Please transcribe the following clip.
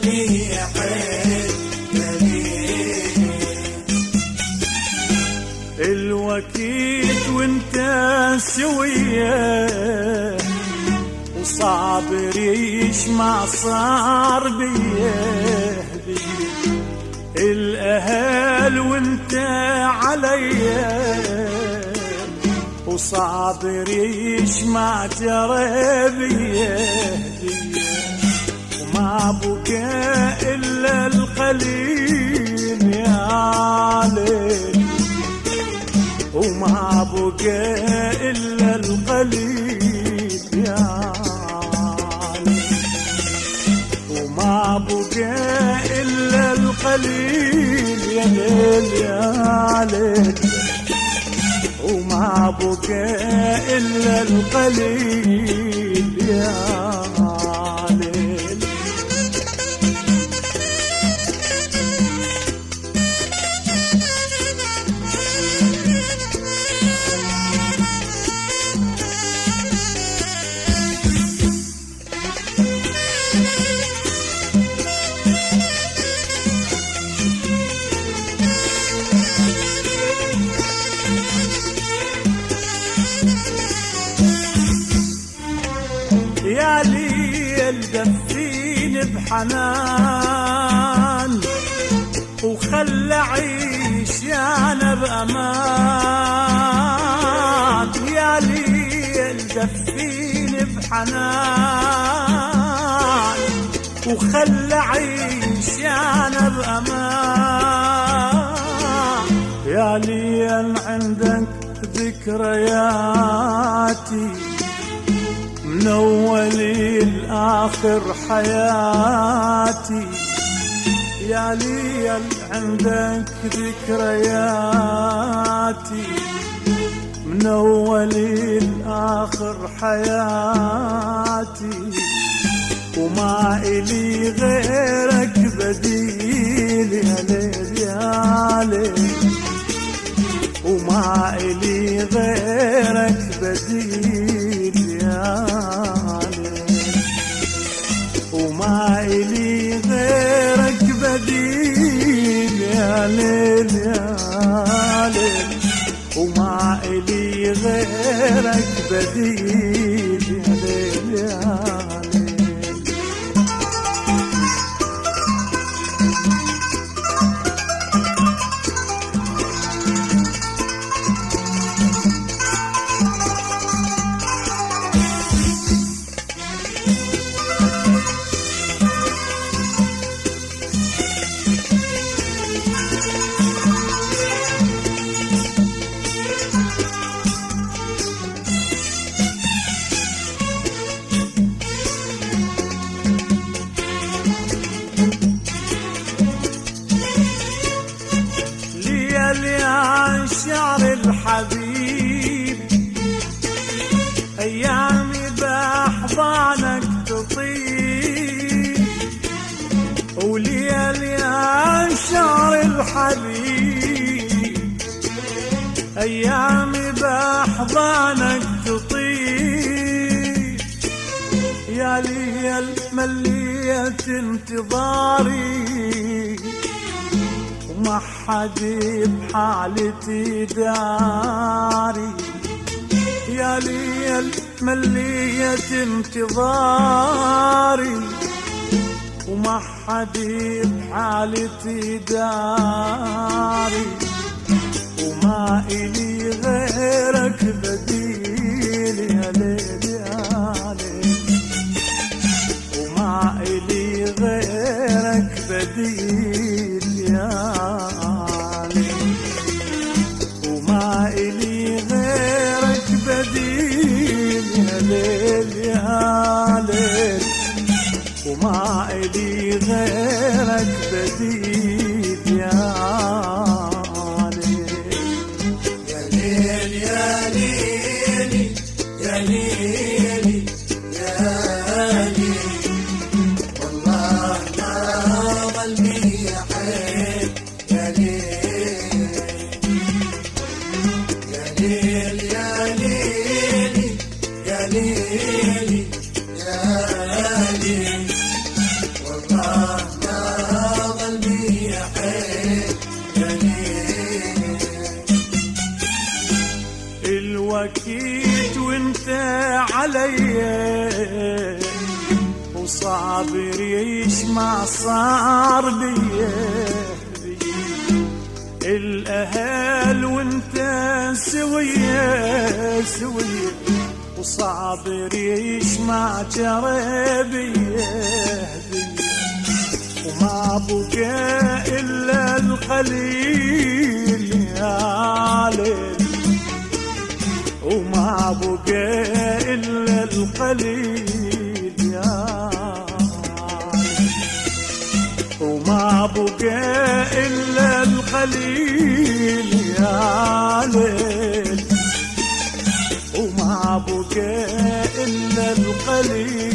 ملميح الوكيد وانت سويه وصابر يشمع صار بيه الاهل وانت عليا وصابر يشمع جربيه وما بكى الا القليل يا ليل وما بقى إلا القليل يا ليل وما بقى إلا القليل يا ليل يا ليل وما بقى إلا القليل يا ليل يا ليل دفيني بحنان وخلى عيش يا انا بامان يا ليل دفيني بحنان وخلى عيش يا انا بامان يا ليل عندك ذكرياتي من أولي لآخر حياتي يا ليل عندك ذكرياتي من أولي لآخر حياتي وما إلي غيرك بديل يا ليل يا ليل وما إلي غيرك بديل يا ليل وما إلي غيرك بديل يا ليل يا ليل وما إلي غيرك بديل يا ليل يا ليل يا شعر الحبيب أيامي بأحضانك تطيب وليل يا شعر الحبيب أيامي بأحضانك تطيب يا ليل مليت انتظاري وما حد بحالتي داري يا ليل مليت انتظاري وما حد بحالتي داري وما إلي غيرك بديل يا ليل يا ليل وما إلي غيرك بديل يا ليل وما إلي غيرك بديل يا ليل يا ليل وما إلي غيرك بديل يا ليل يا ليل يا ليل يا ليل يا ليل والله ما ظلمي حيل يا ليل يا ليل يا ليل يا ليل يا ليل والله ما صار بيه الأهل وانت سوية سوية وصابر يسمع جربيه وما بقى إلا القليل يا ليل وما بقى إلا القليل يا ليل وما بقى إلا القليل يا ليل وما بقى إلا القليل